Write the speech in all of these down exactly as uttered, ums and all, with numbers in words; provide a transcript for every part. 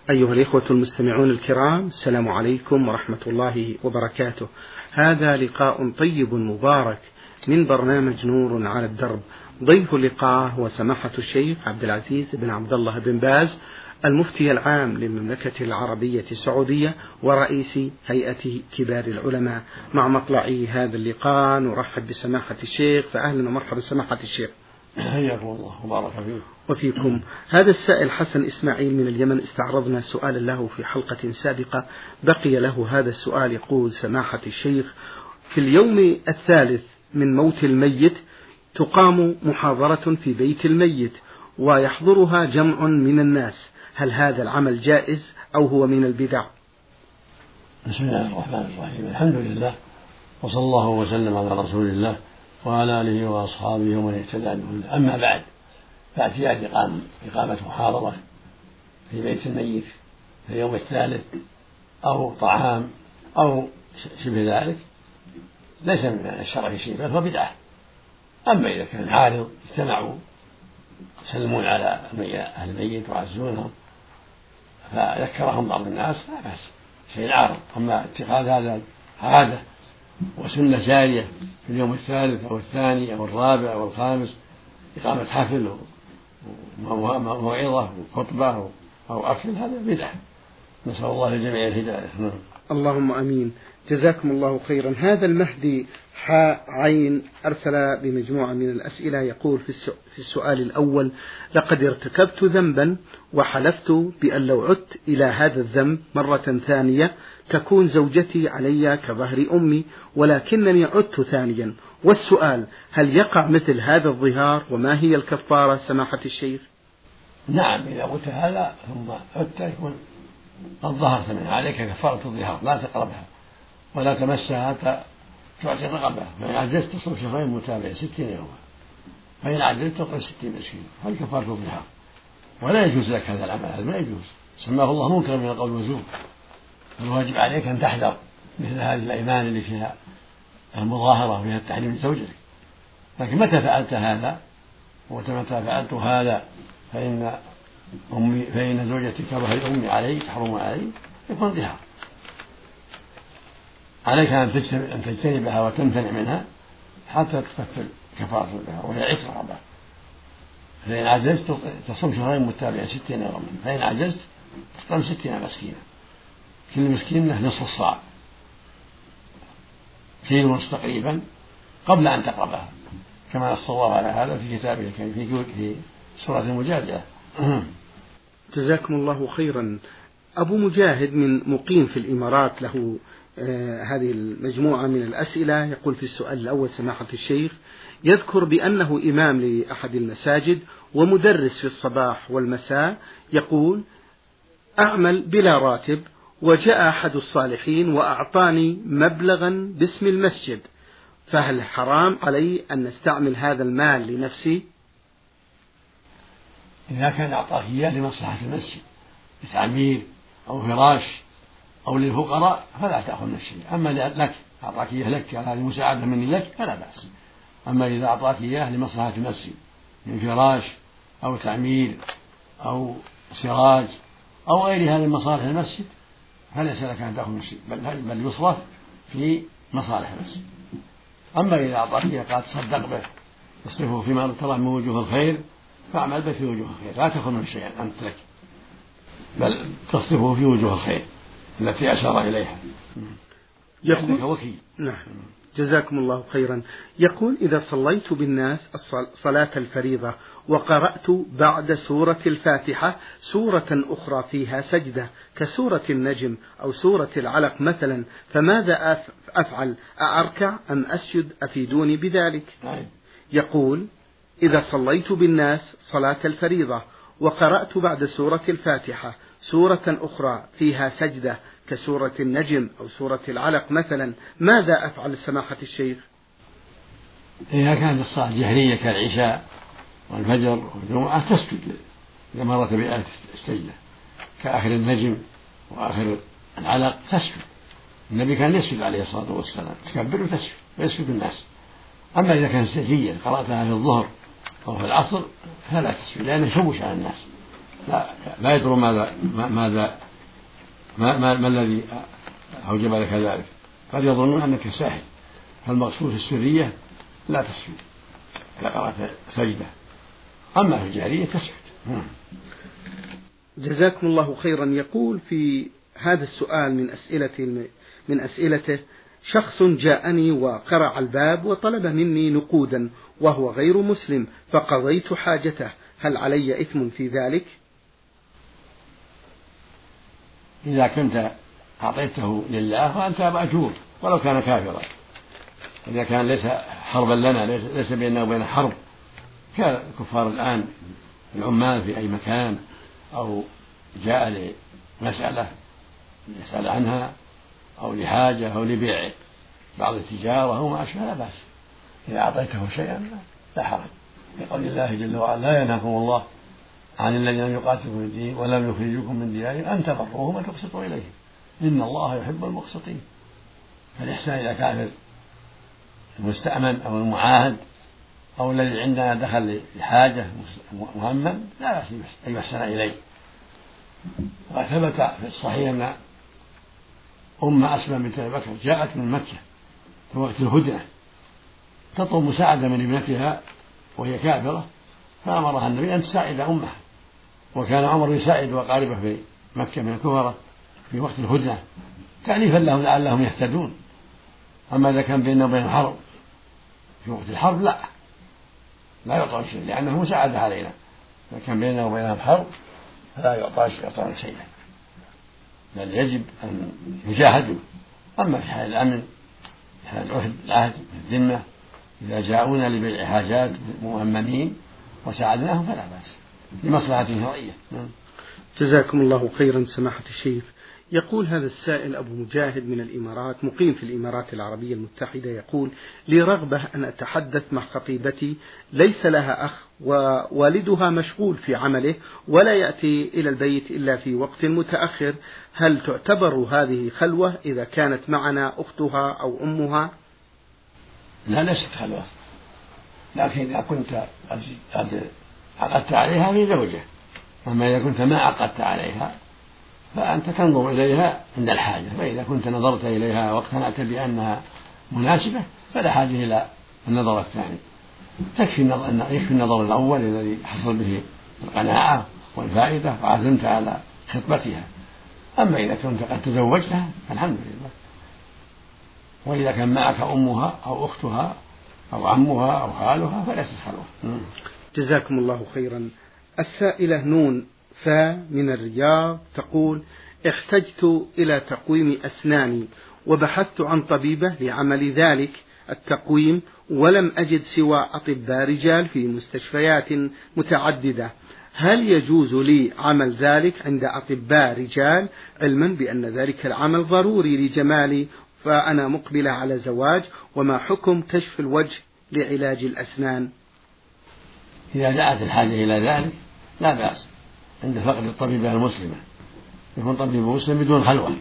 أيها الإخوة المستمعون الكرام، السلام عليكم ورحمة الله وبركاته. هذا لقاء طيب مبارك من برنامج نور على الدرب. ضيف اللقاء هو سماحة الشيخ عبد العزيز بن عبد الله بن باز، المفتي العام للمملكة العربية السعودية ورئيس هيئة كبار العلماء. مع مطلع هذا اللقاء نرحب بسماحة الشيخ، فأهلا ومرحبا سماحة الشيخ. حياكم الله وبارك فيكم. وفيكم. هذا السائل حسن إسماعيل من اليمن، استعرضنا سؤالا له في حلقة سابقة، بقي له هذا السؤال. يقول سماحة الشيخ: في اليوم الثالث من موت الميت تقام محاضرة في بيت الميت ويحضرها جمع من الناس، هل هذا العمل جائز أو هو من البدع؟ بسم الله الرحمن الرحيم، الحمد لله وصلى الله وسلم على رسول الله وعلى آله وأصحابه ومن اهتدى بهداه. أما بعد، فاعتياد إقامة محاضرة في بيت الميت في اليوم الثالث أو طعام أو شبه ذلك ليس من الشرع شيء، بل هو بدعة. أما إذا كان عارض اجتمعوا يسلمون على أهل الميت ويعزونهم فذكرهم بعض الناس لا بأس، شيء عارض. أما اتخاذ هذا عادة وسنة جارية في اليوم الثالث أو الثاني أو الرابع أو الخامس، إقامة حفل وموعظة وخطبة أو أكل، هذا بدعة. نسأل الله للجميع الهداية. اللهم أمين. جزاكم الله خيرا. هذا المهدي حاء عين أرسل بمجموعة من الأسئلة، يقول في السؤال الأول: لقد ارتكبت ذنبا وحلفت بأن لو عدت إلى هذا الذنب مرة ثانية تكون زوجتي علي كظهر أمي، ولكنني عدت ثانيا، والسؤال: هل يقع مثل هذا الظهار وما هي الكفارة سماحة الشيخ؟ نعم، إذا قلت هذا ثم عدت يكون قد ظهرت منها، عليك كفارة الظهار، لا تقربها ولا تمسها حتى تعطي رقبة، فإن عجزت تصوم شهرين متابعين ستين يوما، فإن عجزت تطعم ستين مسكين، هذه كفارة الظهار. ولا يجوز لك هذا العمل، هذا ما يجوز، سماه الله منكر من القول والزور. الواجب عليك أن تحذر مثل هذه الأيمان اللي فيها المظاهرة وفيها التحريم لزوجتك. لكن متى فعلت هذا ومتى فعلت هذا فإن أمي فإن زوجتي كظهر أمي علي تحرم علي، يكون ظهار. عليك أن تجتنبها وتمتنع منها حتى تكفل كفارة الظهار وهي عتق رقبة. فإن عجزت تصوم شهرين متابعين ستين يوما، فإن عجزت تطعم ستين مسكينا، كل مسكين له نصف الصاع، كيلو ونصف تقريبا، قبل أن تقربها، كما نص الله على هذا في كتابه في سورة المجادلة. جزاكم الله خيرا. أبو مجاهد من مقيم في الإمارات له آه هذه المجموعة من الأسئلة، يقول في السؤال الأول: سماحة الشيخ، يذكر بأنه إمام لأحد المساجد ومدرس في الصباح والمساء، يقول: أعمل بلا راتب، وجاء أحد الصالحين وأعطاني مبلغا باسم المسجد، فهل حرام علي أن نستعمل هذا المال لنفسي؟ إذا كان أعطاك إياه لمصلحة المسجد لتعمير أو فراش أو للفقراء فلا تأخذ من الشيء. أما لك أعطاك إياه لك، هذه مساعدة مني لك، فلا بأس. أما إذا أعطاك إياه لمصلحة المسجد من فراش أو تعمير أو سراج أو غير هذه المصالح المسجد فليس لك أن تأخذ من الشيء، بل, بل يصرف في مصالح المسجد. أما إذا أعطاك إياه قال تصدق به تصرفه فيما ترى من وجوه الخير فاعمل به في وجوه الخير، لا تأخذ من شيئا أنت لك، بل تصرفه في وجوه الخير التي أشار إليها. يقول وكيل. نعم. جزاكم الله خيرا. يقول: إذا صليت بالناس صلاة الفريضة وقرأت بعد سورة الفاتحة سورة أخرى فيها سجدة كسورة النجم أو سورة العلق مثلا، فماذا أفعل؟ أركع أم أسجد؟ أفيدوني بذلك. يقول: إذا صليت بالناس صلاة الفريضة وقرأت بعد سورة الفاتحة سورة أخرى فيها سجدة كسورة النجم أو سورة العلق مثلا، ماذا أفعل سماحة الشيخ؟ إذا كانت الصلاة جهرية كالعشاء والفجر والجمعة تسجد إذا مرت بآية السجدة كآخر النجم وآخر العلق تسجد. النبي كان يسجد عليه الصلاة والسلام، تكبر وتسجد ويسجد الناس. أما إذا كانت سجية قرأتها في الظهر أو في العصر فلا تسجد، لأنه شوش على الناس. لا, لا يدرون ماذا ماذا ما, ما, ما الذي أوجب لك ذلك، قد يظنون أنك ساهل، فالمقصود في السرية لا تسجد إذا قرأت سجدة، أما في الجهرية تسجد. جزاكم الله خيرا. يقول في هذا السؤال من أسئلة من أسئلته: شخص جاءني وقرع الباب وطلب مني نقودا وهو غير مسلم فقضيت حاجته، هل علي إثم في ذلك؟ إذا كنت أعطيته لله فأنت مأجور ولو كان كافرا. إذا كان ليس حربا لنا، ليس بيننا وبين حرب كالكفار الآن، العمال في أي مكان أو جاء لمسألة يسأل عنها أو لحاجة أو لبيع بعض التجارة أو ما أشبه، لا بأس. إذا أعطيته شيئا لا حرج، لقول الله جل وعلا: لا ينهاكم الله عن الذين يقاتلون في الدين ولم يخرجوكم من ديارهم أن تبروهم وتقسطوا إليهم إن الله يحب المقسطين. فالإحسان إلى كافر المستأمن أو المعاهد أو الذي عندنا دخل لحاجة مهمم لا بأس أن يحسن إليه. وثبت في الصحيح أن أم أسماء بنت أبي بكر جاءت من مكة في وقت الهدنة تطلب مساعدة من ابنتها وهي كافرة، فأمرها النبي أن تساعد أمها، وكان عمر يساعد أقاربه في مكة من الكفرة في وقت الهدنة تأليفا لهم لعلهم يهتدون. أما إذا كان بيننا وبين حرب في وقت الحرب لا لا يعطون شيء لأنه مساعدة علينا، إذا كان بيننا وبينهم حرب فلا يعطون شيئا، بل يجب أن يجاهدوا. أما في حال الأمن، في حال العهد العهد الذمة، إذا جاءونا لبيع حاجات مؤمنين وساعدناهم فلا بأس لمصلحة شرعية. جزاكم الله خيرا سماحة الشيخ. يقول هذا السائل أبو مجاهد من الإمارات، مقيم في الإمارات العربية المتحدة، يقول: لي رغبة أن أتحدث مع خطيبتي ليس لها أخ ووالدها مشغول في عمله ولا يأتي إلى البيت إلا في وقت متأخر، هل تعتبر هذه خلوة إذا كانت معنا أختها أو أمها؟ لا، ليست خلوة، لكن إذا كنت قد عقدت عليها في زوجة. أما إذا كنت ما عقدت عليها فأنت تنظر إليها عند الحاجة، فإذا كنت نظرت إليها واقتنعت بأنها مناسبة فلا حاجة إلى النظر الثاني، تكفي النظر, يكفي النظر الأول الذي حصل به القناعة والفائدة وعزمت على خطبتها. أما إذا كنت قد تزوجتها فالحمد لله. وإذا كان معك أمها أو أختها أو عمها أو خالها فليست خلوة. جزاكم الله خيرا. السائلة نون فا من الرياض تقول: احتجت إلى تقويم أسناني وبحثت عن طبيبة لعمل ذلك التقويم ولم أجد سوى أطباء رجال في مستشفيات متعددة، هل يجوز لي عمل ذلك عند أطباء رجال علما بأن ذلك العمل ضروري لجمالي فأنا مقبلة على زواج؟ وما حكم كشف الوجه لعلاج الأسنان؟ إذا دعت الحاجة إلى ذلك لا بأس عند فقد الطبيبة المسلمة، يكون طبيب مسلم بدون خلوة،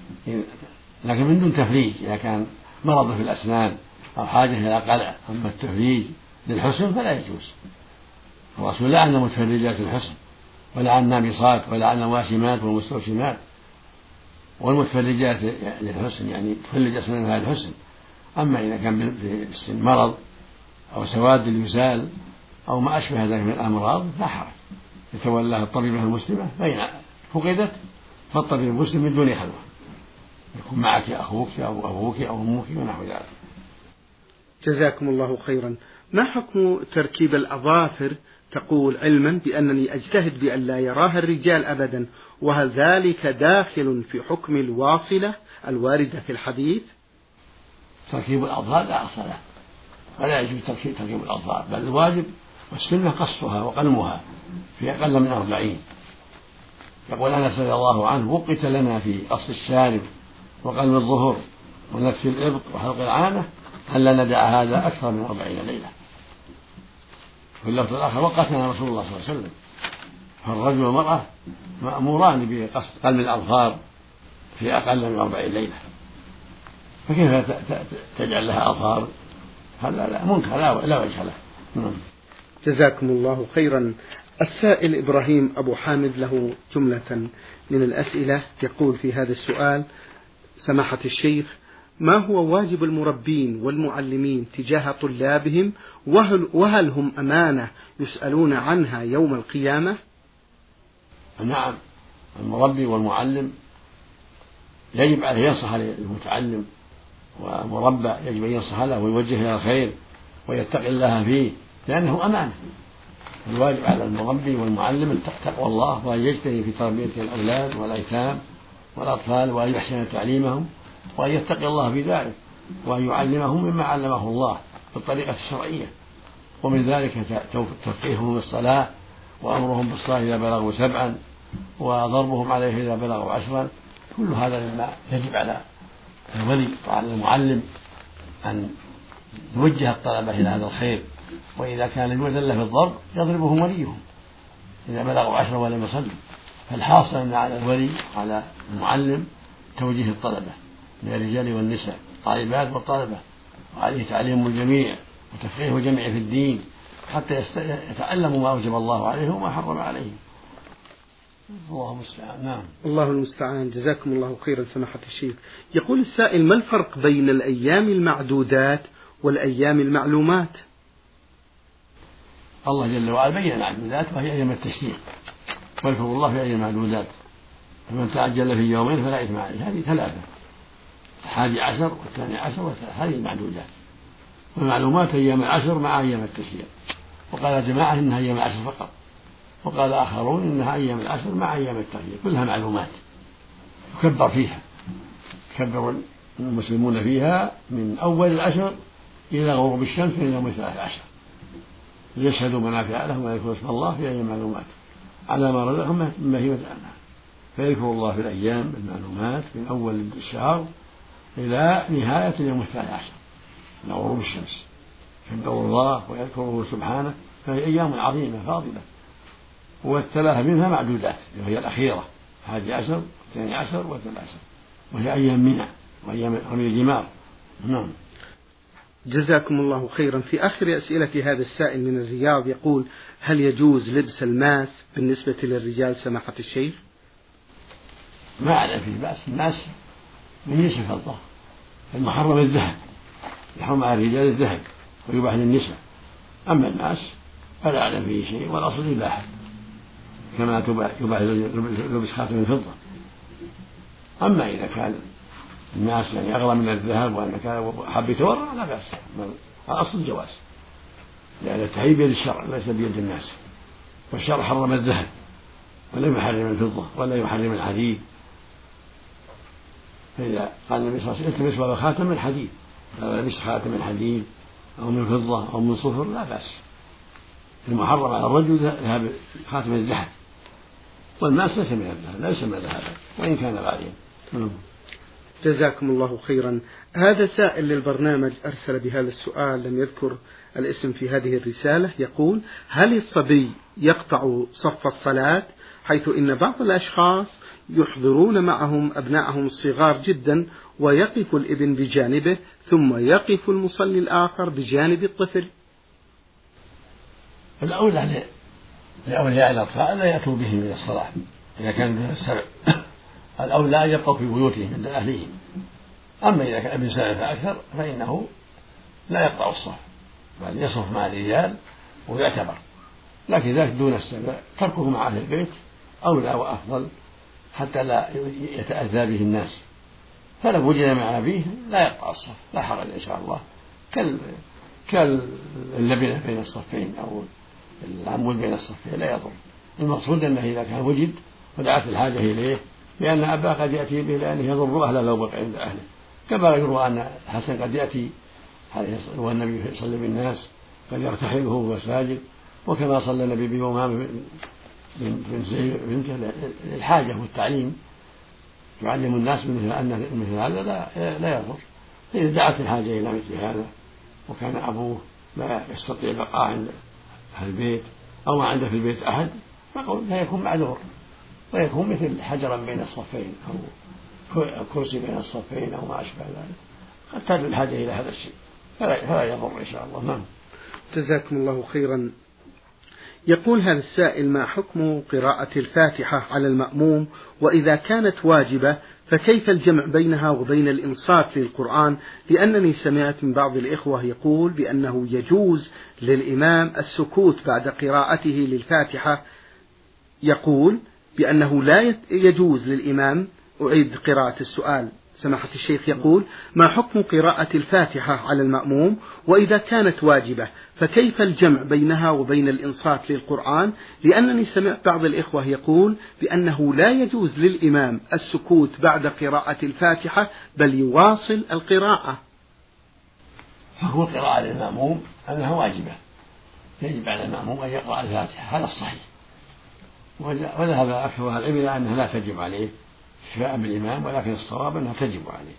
لكن من دون تفريج. إذا كان مرض في الأسنان أو حاجة إلى قلع، أما التفريج للحسن فلا يجوز. الرسول لعن متفرجات الحسن ولعن النامصات ولعن الواشمات والمستوشمات، والمتفرجات للحسن يعني تفرج أسنانها للحسن. أما إذا كان في السن مرض أو سواد يزال أو ما أشبه ذلك من الأمراض لا حرج، يتولاه الطبيبة المسلمة، فإن فقدت فالطبيب المسلم من دون خلوة، يكون معك أخوك أو أبوك أو أمك ونحو ذلك. جزاكم الله خيرا. ما حكم تركيب الأظافر؟ تقول: علما بأنني أجتهد بأن لا يراها الرجال أبدا، وهل ذلك داخل في حكم الواصلة الواردة في الحديث؟ تركيب الأظفار لا أصل له، ولا يجوز تركيب الأظفار، بل الواجب والسنة قصها وقلمها في أقل من أربعين. يقول أنس رضي الله عنه: وقت لنا في قص الشارب وقلم الظهر ونتف الإبط وحلق العانة هل ندع هذا أكثر من أربعين ليلة. في اللفظ الآخر: وقتنا رسول الله صلى الله عليه وسلم. فالرجل والمرأة مأموران بقص قلم الأظفار في أقل من أربعين ليلة، فكيف تجعل لها أظفار؟ هذا لا منكر لا وجه له. جزاكم الله خيرا. السائل إبراهيم أبو حامد له جملة من الأسئلة، يقول في هذا السؤال: سماحة الشيخ، ما هو واجب المربين والمعلمين تجاه طلابهم، وهل, وهل هم أمانة يسألون عنها يوم القيامة؟ نعم، المربي والمعلم يجب عليه ينصح للمتعلم، والمربى يجب أن ينصح له ويوجه إلى الخير ويتقي الله فيه، لأنه أمانة. الواجب على المربي والمعلم تقوى الله، وأن يجتهد في تربية الأولاد والأيتام والأطفال، وأن يحسن تعليمهم، وأن يتقي الله في ذلك، وأن يعلمهم مما علمه الله بالطريقة الشرعية. ومن ذلك تفقيههم بالصلاة، وأمرهم بالصلاة إذا بلغوا سبعا، وضربهم عليه إذا بلغوا عشرا. كل هذا مما يجب على الولي وعلى المعلم أن يوجه الطلبة إلى هذا الخير. وإذا كان يؤذن في الضرب يضربهم وليهم إذا بلغوا عشرا ولم يصلوا. فالحاصل أن على الولي وعلى المعلم توجيه الطلبة من الرجال والنساء، الطالبات والطلبة، وعليه تعليم الجميع وتفقيه الجميع في الدين حتى يتعلموا ما أوجب الله عليهم وما حرم عليهم. الله المستعان. نعم، الله المستعان. جزاكم الله خيرا سماحة الشيخ. يقول السائل: ما الفرق بين الأيام المعدودات والأيام المعلومات؟ الله جل وعلا بين المعدودات وهي أيام التشريق، واذكر الله في أيام المعدودات، فمن تعجل في يومين فلا إثم عليه. هذه ثلاثة: الحادي عشر والثاني عشر والثالث، هذه المعدودات. والمعلومات أيام العشر مع أيام التشريق. وقال جماعة إنها أيام العشر فقط، وقال آخرون إنها أيام العشر مع أيام التشريق، كلها معلومات يكبر فيها، يكبر المسلمون فيها من أول العشر إلى غروب الشمس من يوم الثلاث عشر، ليشهدوا منافع لهم ويذكروا اسم الله في أيام معلومات على ما رزقهم من بهيمة الأنعام. فيذكر الله في الأيام المعلومات من أول الشهر إلى نهاية اليوم الثالث عشر إلى غروب الشمس، يذكر الله ويذكره سبحانه، فهي أيام عظيمة فاضلة. والثلاثة منها معدودات وهي الأخيرة، الحادي عشر والثاني عشر والثالث عشر، وهي أيام منى وأيام رمي الجمار. نعم. جزاكم الله خيرا. في آخر أسئلة هذا السائل من الرياض يقول: هل يجوز لبس الماس بالنسبة للرجال سماحة الشيخ؟ ما أعلم فيه بأس. الماس من جنس الفضة، المحرم الذهب، يحرم على الرجال الذهب ويباح للنساء. أما الماس فلا أعلم فيه شيء، والأصل إباحة كما يباح لبس خاتم الفضة. أما إذا كان الناس يعني أغلى من الذهب وأنك حب يتورع لا بأس، الأصل الجواز، لأن التحريم بيد الشرع ليس بيد الناس، والشرع حرم الذهب ولم يحرم الفضة ولا يحرم الحديد. فإذا قال النبي صلى الله عليه وسلم: التمس ولو خاتم من حديد، لو لبس خاتم من حديد أو من فضة أو من صفر لا بأس. المحرم على الرجل ذهب خاتم الذهب، والماس ليس من الذهب، ليس من الذهب وإن كان غاليا. جزاكم الله خيرا. هذا سائل للبرنامج أرسل بهذا السؤال، لم يذكر الاسم في هذه الرسالة، يقول: هل الصبي يقطع صف الصلاة، حيث إن بعض الأشخاص يحضرون معهم أبنائهم الصغار جدا، ويقف الابن بجانبه ثم يقف المصلي الآخر بجانب الطفل؟ الأولى لأولياء الأطفال لا يأتوا بهم إلى الصلاة إذا كان من السبع، الأولى أن يبقوا في بيوتهم عند أهلهم. أما إذا كان ابن سبع فأكثر فإنه لا يقطع الصف، بل يصف مع الرجال ويعتبر. لكن ذلك دون السبع تركه مع أهل البيت أولى وأفضل حتى لا يتأذى به الناس. فلو وجد مع أبيه لا يقطع الصف، لا حرج إن شاء الله، كاللبنة بين الصفين أو العمود بين الصفين لا يضر. المقصود أنه إذا كان وجد ودعت الحاجة إليه، لأن أباه قد يأتي به لأنه يضر أهله لو بقي عند أهله، كما يروى أن الحسن قد يأتي والنبي يصلي بالناس قد يرتحله وهو ساجد، وكما صلى النبي بأمامة بنته للحاجة والتعليم، يعلم الناس أن مثل هذا لا, لا يضر. فإذا دعت الحاجة إلى مثل هذا وكان أبوه لا يستطيع البقاء عند أهل البيت أو ما عنده في البيت أحد، فقل لا يكون معذور، ويكون مثل حجرا بين الصفين أو كرسي بين الصفين أو ما أشبه ذلك، قد تدعو الحاجة إلى هذا الشيء فلا, فلا يضر إن شاء الله. نعم. جزاكم الله خيرا. يقول هذا السائل: ما حكم قراءة الفاتحة على المأموم؟ وإذا كانت واجبة فكيف الجمع بينها وبين الإنصات للقرآن؟ لأنني سمعت من بعض الإخوة يقول بأنه يجوز للإمام السكوت بعد قراءته للفاتحة، يقول بأنه لا يجوز للإمام. أعيد قراءة السؤال سماحة الشيخ. يقول: ما حكم قراءة الفاتحة على المأموم؟ وإذا كانت واجبة فكيف الجمع بينها وبين الإنصات للقرآن؟ لأنني سمعت بعض الإخوة يقول بأنه لا يجوز للإمام السكوت بعد قراءة الفاتحة بل يواصل القراءة. حكم القراءة للمأموم أنها واجبة، يجب على المأموم أن يقرأ الفاتحة، هذا الصحيح. وذهب أكثر أهل العلم إلى أنها لا تجب عليه شفاء بالإمام، ولكن الصواب أنها تجب عليه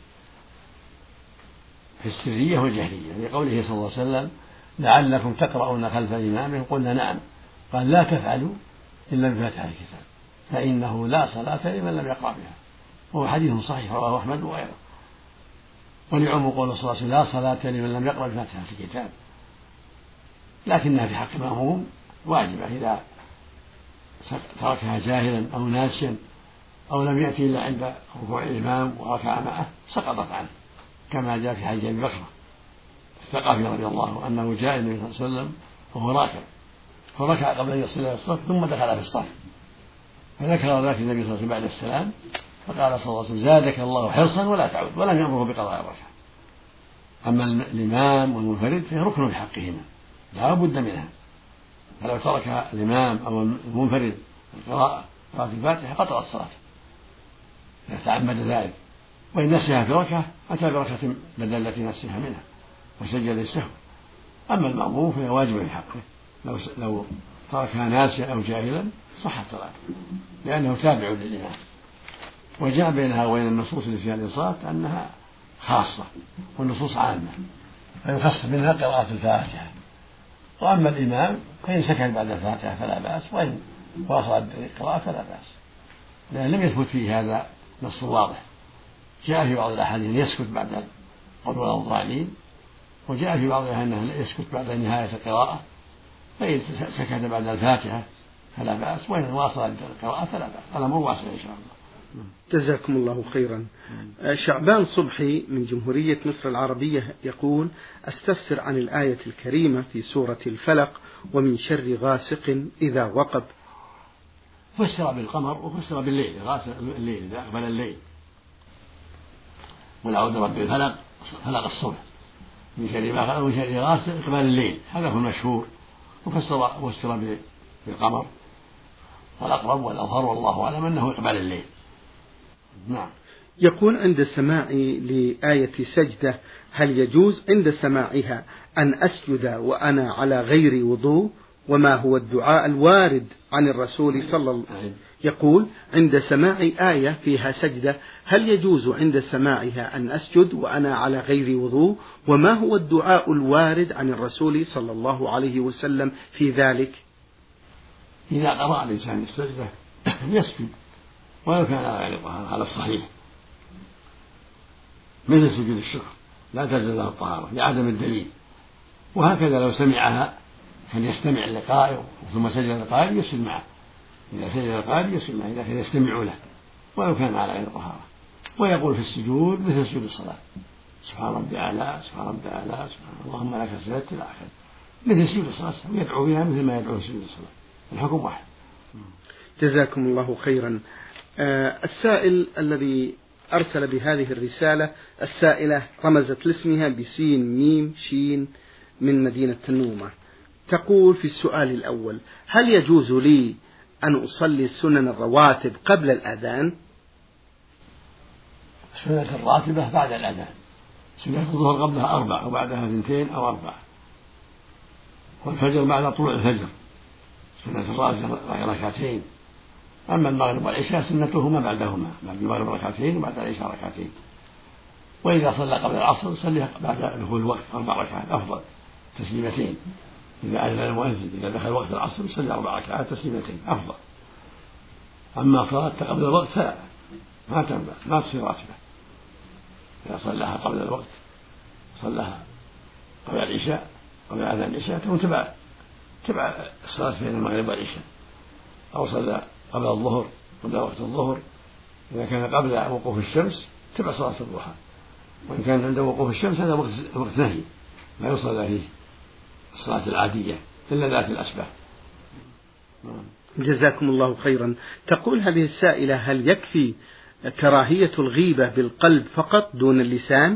في السرية والجهرية، لقوله صلى الله عليه وسلم: لعلكم تقرؤون خلف إمامكم، قلنا نعم، قال: لا تفعلوا إلا بفاتحة الكتاب فإنه لا صلاة لمن لم يقرأ بها، وهو حديث صحيح رواه أحمد وغيره. ولعموم قول صلى الله عليه وسلم: لا صلاة لمن لم يقرأ بفاتحة الكتاب، لكنها في حق المأموم واجبة إذا تركها جاهلا أو ناسيا أو لم يأتي إلا عند ركوع الإمام وركع معه سقطت عنه، كما جاء في حديث أبي بكر الثقفي رضي الله عنه أنه جاء النبي صلى الله عليه وسلم وهو راكع فركع قبل أن يصل إلى الصف ثم دخل في الصف، فذكر ذلك النبي صلى الله عليه وسلم بعد السلام، فقال صلى الله عليه وسلم: زادك الله حرصا ولا تعود، ولم يأمره بقضاء الركعة. أما الإمام والمنفرد فهي ركن بحقهما لا بد منها، فلو ترك الإمام أو المنفرد القراءة قراءة الفاتحة قطعت صلاته إذا تعمد ذلك، وإن نسيها في ركعة أتى بركعة بدل التي نسيها منها وسجد للسهو. أما المأموم فهي واجبة في حقه، لو لو تركها ناسيا أو جاهلا صحت صلاته لأنه تابع للإمام. وجاء بينها وبين النصوص اللي فيها الإنصات أنها خاصة والنصوص عامة، فيخص منها قراءة الفاتحة. وأما الإمام فإن سكت بعد الفاتحة فلا بأس، وإن واصل القراءة فلا بأس، لأن لم يثبت فيه هذا نص واضح. جاء في بعض الأحاديث يسكت بعد قول ولا الضالين، وجاء في بعضها أنه يسكت بعد نهاية القراءة، فإن سكت بعد الفاتحة فلا بأس، وإن واصل القراءة فلا بأس، الأمر واسع إن شاء الله. جزاكم الله خيرا. شعبان صبحي من جمهورية مصر العربية يقول: أستفسر عن الآية الكريمة في سورة الفلق: ومن شر غاسق إذا وقب. فسر بالقمر وفسر بالليل، غاسق الليل إذا أقبل الليل، والعود رب الفلق فلق الصبح، من شر ما خلق ومن شر غاسق إقبال الليل، هذا هو المشهور. وفسر وفسر بالقمر، والأقرب والأظهر والله أعلم أنه إقبال الليل. نعم. يقول: عند سماعي لآية سجدة هل يجوز عند سماعها أن أسجد وأنا على غير وضوء؟ وما هو الدعاء الوارد عن الرسول صلى الله عليه وسلم؟ يقول: عند سماع آية فيها سجدة هل يجوز عند سماعها أن أسجد وأنا على غير وضوء؟ وما هو الدعاء الوارد عن الرسول صلى الله عليه وسلم في ذلك؟ إذا قرأ الإنسان السجدة يسجد ولو كان على الطهارة على الصحيح، مثل سجود الشكر لا تلزم له الطهارة لعدم الدليل. وهكذا لو سمعها كان يستمع للقارئ ثم سجد للقارئ يسجد معه، إذا سجد للقارئ يسجد معه إذا كان يستمع له ولو كان على غير طهارة. ويقول في السجود مثل سجود الصلاة: سبحان ربي أعلى سبحان ربي أعلى سبحان اللهم لك سجدت إلى آخره، مثل سجود الصلاة، ويدعو بها مثل ما يدعو في سجود الصلاة، الحكم واحد. جزاكم الله خيرا. آه السائل الذي أرسل بهذه الرسالة، السائلة رمزت لاسمها بسين ميم شين من مدينة النومة، تقول في السؤال الأول: هل يجوز لي أن أصلي سنن الرواتب قبل الأذان؟ سنة الراتبة بعد الأذان، سنة الظهر قبلها أربع وبعدها اثنتين أو أربع، والفجر بعد طلوع الفجر سنة الراتبة ركعتين. أما المغرب والعشاء سنتهما بعدهما، بعد المغرب ركعتين وبعد العشاء ركعتين. وإذا صلى قبل العصر صلي بعد دخول الوقت أربع ركعات أفضل، تسليمتين. إذا أذن المؤذن إذا دخل وقت العصر يصلي أربع ركعات تسليمتين أفضل. أما صلاة قبل الوقت فلا، ما تنبع، ما تصير راتبة. إذا صلىها قبل الوقت صلىها قبل العشاء قبل أذان العشاء تكون تبع تبع الصلاة بين المغرب والعشاء، أو صلى قبل الظهر قبل وقت الظهر إذا كان قبل وقوف الشمس تبع صلاة الضحى، وإن كان عند وقوف الشمس هذا وقت نهي لا يصلى فيه الصلاة العادية إلا ذات الأسباب. جزاكم الله خيرا. تقول هذه السائلة: هل يكفي كراهية الغيبة بالقلب فقط دون اللسان؟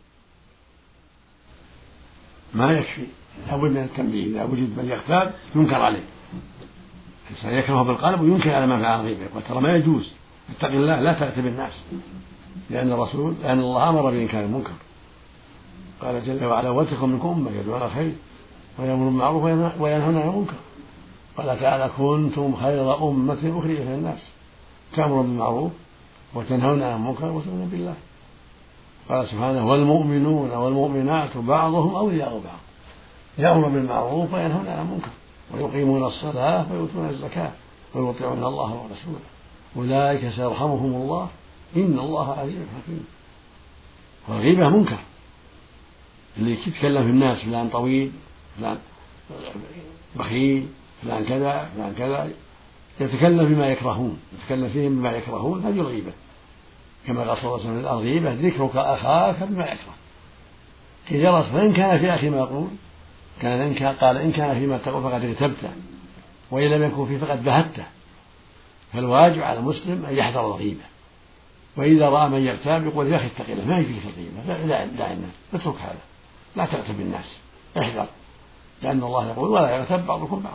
ما يكفي، لابد من التنبيه. إذا وجد من يغتاب ينكر عليه، الإنسان يكره بالقلب وينكر على من فعل الغيبة، وترى ما يجوز، اتق الله لا تغتب الناس، لأن الرسول لأن الله أمر بإنكار المنكر، قال جل وعلا: ولتكن منكم أمة يدعون الخير ويأمرون بالمعروف وينهون عن المنكر. قال تعالى: كنتم خير أمة أخرجت للناس تأمرون بالمعروف وتنهون عن المنكر وتؤمنون بالله. قال سبحانه: والمؤمنون والمؤمنات بعضهم أولياء بعض يأمر بالمعروف وينهون عن المنكر ويقيمون الصلاة ويؤتون الزكاة ويطيعون الله ورسوله أولئك سيرحمهم الله إن الله عزيز حكيم. والغيبة منكر، اللي يتكلم في الناس فلان طويل فلان بخيل فلان كذا فلان كذا، يتكلم بما يكرهون يتكلم فيهم بما يكرهون، هذه الغيبة، كما قال صلى الله عليه وسلم: الغيبة ذكرك أخاك بما يكره. إذا جرت فإن كان في أخي ما يقول كان إن كان قال إن كان فيما تقول فقد اغتبته وإن لم يكن فيه فقد بهته. فالواجب على المسلم أن يحذر الغيبة، وإذا رأى من يغتاب يقول: يا أخي اتق الله ما يجيك الغيبة، لا دع الناس، اترك هذا، لا تغتب الناس، احذر، لأن الله يقول: ولا يغتب بعضكم بعض.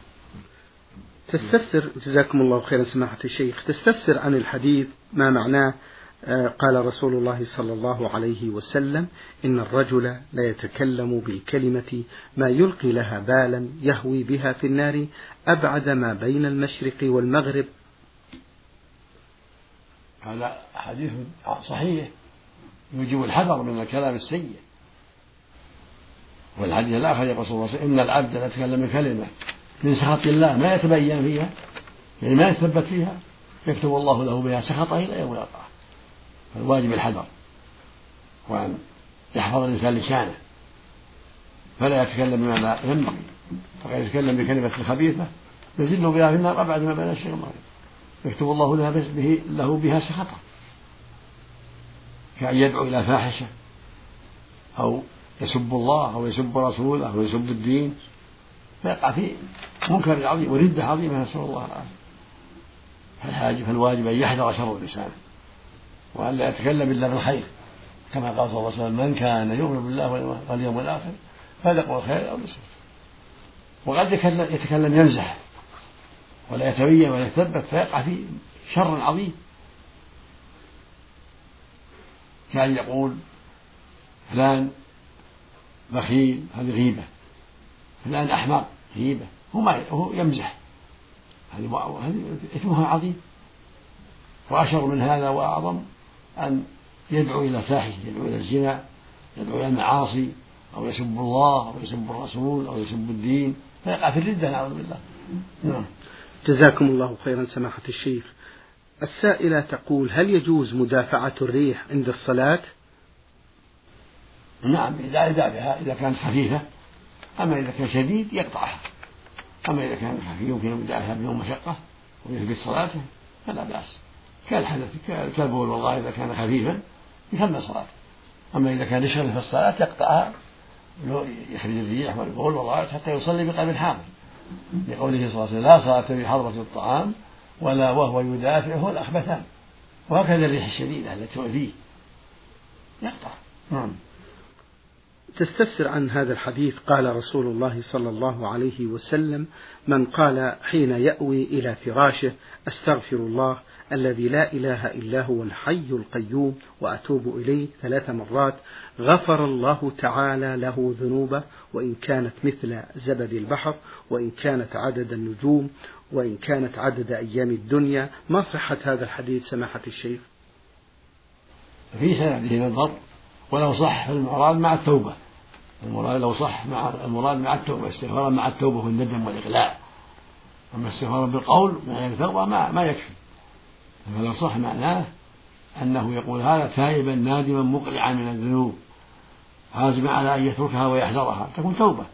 تستفسر جزاكم الله خيرا سماحة الشيخ، تستفسر عن الحديث ما معناه. قال رسول الله صلى الله عليه وسلم: إن الرجل لا يتكلم بالكلمة ما يلقي لها بالا يهوي بها في النار أبعد ما بين المشرق والمغرب. هذا حديث صحيح يوجب الحذر من الكلام السيء. والحديث الآخر يقول صلى الله عليه وسلم: إن العبد لا يتكلم بكلمة من سخط الله ما يتبين فيها، يعني ما يتثبت فيها، يكتب الله له بها سخطه إلى يوم يلقاه. فالواجب الحذر، وأن يحفظ الإنسان لسانه فلا يتكلم بما لا ينبغي، فقد يتكلم بكلمة خبيثة يزل بها في النار أبعد ما بين الشيء والمغرب، يكتب الله له بها سخطه، كأن يدعو إلى فاحشة أو يسب الله أو يسب رسوله أو يسب الدين، فيقع في منكر عظيم وردة عظيمة، نسأل الله العافية. فالواجب أن يحذر شر لسانه وأن لا يتكلم إلا بالخير، كما قال صلى الله عليه وسلم: من كان يؤمن بالله واليوم الآخر فليقل خيرا أو ليصمت. وقد يتكلم يمزح ولا يتبين ولا يتثبت فيقع في شر عظيم، كأن يقول فلان بخيل، هذه غيبة، فلان أحمق، غيبة، هو يمزح، هذه إثمها عظيم. وأشر من هذا وأعظم أن يدعو إلى فاحشة، يدعو إلى الزنا، يدعو إلى المعاصي، أو يسب الله أو يسب الرسول أو يسب الدين، فيقع في الردة نعوذ بالله. نعم. جزاكم الله خيرا سماحة الشيخ. السائلة تقول: هل يجوز مدافعة الريح عند الصلاة؟ نعم، إذا بها إذا كانت خفيفة، أما إذا كان شديد يقطعها، أما إذا كان خفيف يمكن مدافعها بدون مشقة ويثبت صلاته فلا بأس، كالحدث كالبول والغائط إذا كان خفيفا يكمل صلاته. أما إذا كان يشغل في الصلاة يقطعها، يخرج الريح والبول والغائط حتى يصلي بقلب حاضر، لقوله صلى الله عليه وسلم: لا صلاة بحضرة الطعام ولا وهو يدافعه الأخبثان. وهكذا الريح الشديدة التي تؤذيه يقطع. نعم. تستفسر عن هذا الحديث: قال رسول الله صلى الله عليه وسلم: من قال حين يأوي إلى فراشه: أستغفر الله الذي لا إله إلا هو الحي القيوم وأتوب إليه ثلاث مرات غفر الله تعالى له ذنوبه، وإن كانت مثل زبد البحر، وإن كانت عدد النجوم، وإن كانت عدد أيام الدنيا. ما صحة هذا الحديث سماحة الشيخ؟ في سنده نظر، ولو صح المراد مع التوبة، المراد لو صح مع المراد مع التوبة، استغفارا مع التوبة والندم والإقلاع. أما استغفارا بالقول مع التوبة ما, ما يكفي. فلو صح معناه أنه يقول هذا تائبا نادما مقلعا من الذنوب عازما على أن يتركها ويحذرها، تكون توبة.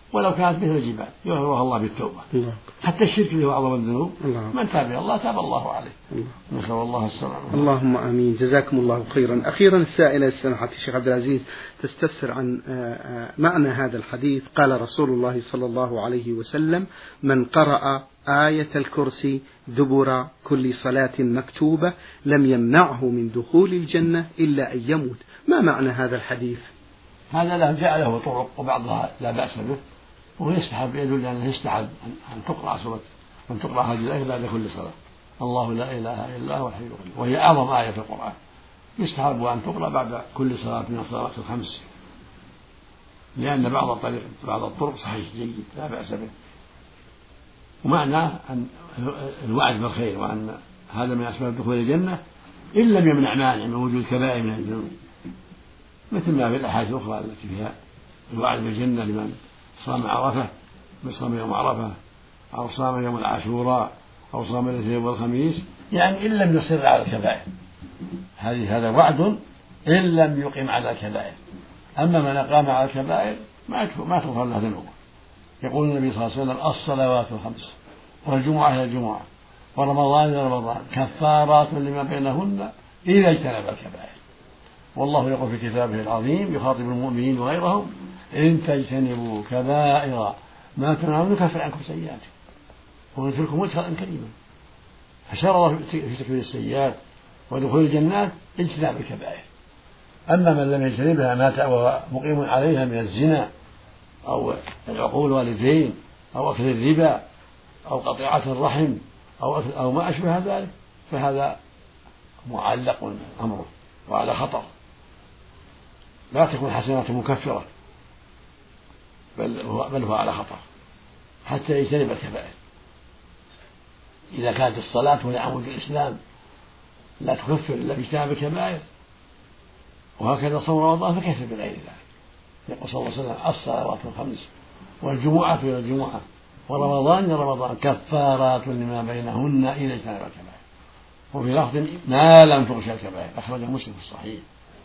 ولو كانت مثل الجبال يغفرها الله بالتوبة. الله. حتى الشرك اللي هو أعظم الذنوب من تاب الله تاب الله عليه. نسأل الله السلامة. اللهم آمين. جزاكم الله خيرا. أخيرا السائلة سماحة الشيخ عبد العزيز تستفسر عن معنى هذا الحديث. قال رسول الله صلى الله عليه وسلم: من قرأ آية الكرسي دبر كل صلاة مكتوبة لم يمنعه من دخول الجنة إلا أن يموت. ما معنى هذا الحديث؟ هذا له جاء له طرق وبعضها لا بأس به، ويستحب يدل أنه يستحب أن تقرأ سورة أن تقرأ هذه الآية بعد كل صلاة: الله لا إله إلا هو الحي القيوم، وهي أعظم آية في القرآن. يستحب أن تقرأ بعد كل صلاة من الصلوات الخمس، لأن بعض الطريق بعض الطرق صحيح جيد لا بأس به، ومعناه أن الوعد بالخير وأن هذا من أسباب دخول الجنة إن لم يمنع مانع من وجود كبائر من الذنوب، مثل ما في الأحاديث الأخرى التي فيها الوعد بالجنة لمن صام عرفة، من صام يوم عرفة أو صام يوم العاشوراء أو صام الاثنين والخميس، يعني إن لم يصر على الكبائر. هذه هذا وعد إن لم يقم على الكبائر. أما من أقام على الكبائر ما تغفر له ذنوبه. يقول النبي صلى الله عليه وسلم: الصلوات الخمس والجمعة إلى الجمعة ورمضان إلى رمضان كفارات لما بينهن إذا اجتنب الكبائر. والله يقول في كتابه العظيم يخاطب المؤمنين وغيرهم: إن تجتنبوا كبائر ما تنهون نكفر عنكم سيئاتكم وندخلكم مدخلا كريما. فشرع في تكفير السيئات ودخول الجنات اجتناب الكبائر. أما من لم يجتنبها مات وهو مقيم عليها من الزنا أو العقول والدين أو أكل الربا أو قطيعة الرحم أو, أو ما أشبه ذلك، فهذا معلق أمره وعلى خطر، لا تكون حسنات مكفرة، بل هو, بل هو على خطر حتى يجتنب الكبائر. إذا كانت الصلاة وهي عمود الإسلام لا تكفر إلا باجتناب الكبائر، وهكذا صوم رمضان فكيف بغير ذلك؟ يقول صلى الله عليه وسلم: الصلوات الخمس والجمعة إلى الجمعة ورمضان إلى رمضان كفارات لما بينهن إذا اجتنب الكبائر. وفي لفظ: ما لم تغش الكبائر، أخرجه مسلم في الصحيح.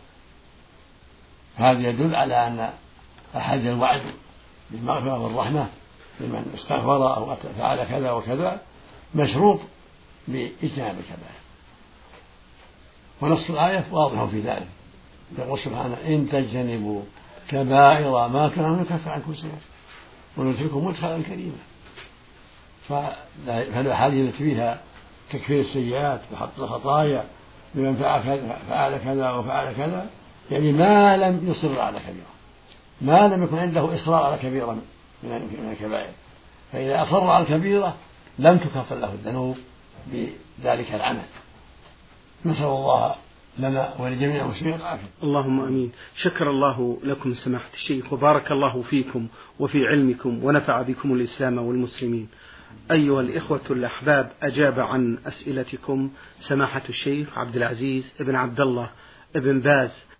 هذا يدل على أن أحد الوعد بالمغفرة والرحمة لمن استغفر أو فعل كذا وكذا مشروط باجتناب الكبائر. ونص الآية واضح في ذلك، يقول سبحانه: إن تجتنبوا كبائر ما تنهون نكفر عنكم سيئاتكم وندخلكم مدخلا كريما. فالأحاديث التي فيها تكفير السيئات وحط الخطايا لمن فعل كذا وفعل كذا، يعني ما لم يصر على كبيرة، ما لم يكن عنده إصرار على كبيرة من الكبائر. فإذا أصر على الكبيرة لم تكفر له الذنوب بذلك العمل. نسأل الله لنا ولجميع المسلمين العافية. اللهم امين. شكر الله لكم سماحة الشيخ وبارك الله فيكم وفي علمكم ونفع بكم الإسلام والمسلمين. أيها الإخوة الأحباب، أجاب عن أسئلتكم سماحة الشيخ عبد العزيز ابن عبد الله ابن باز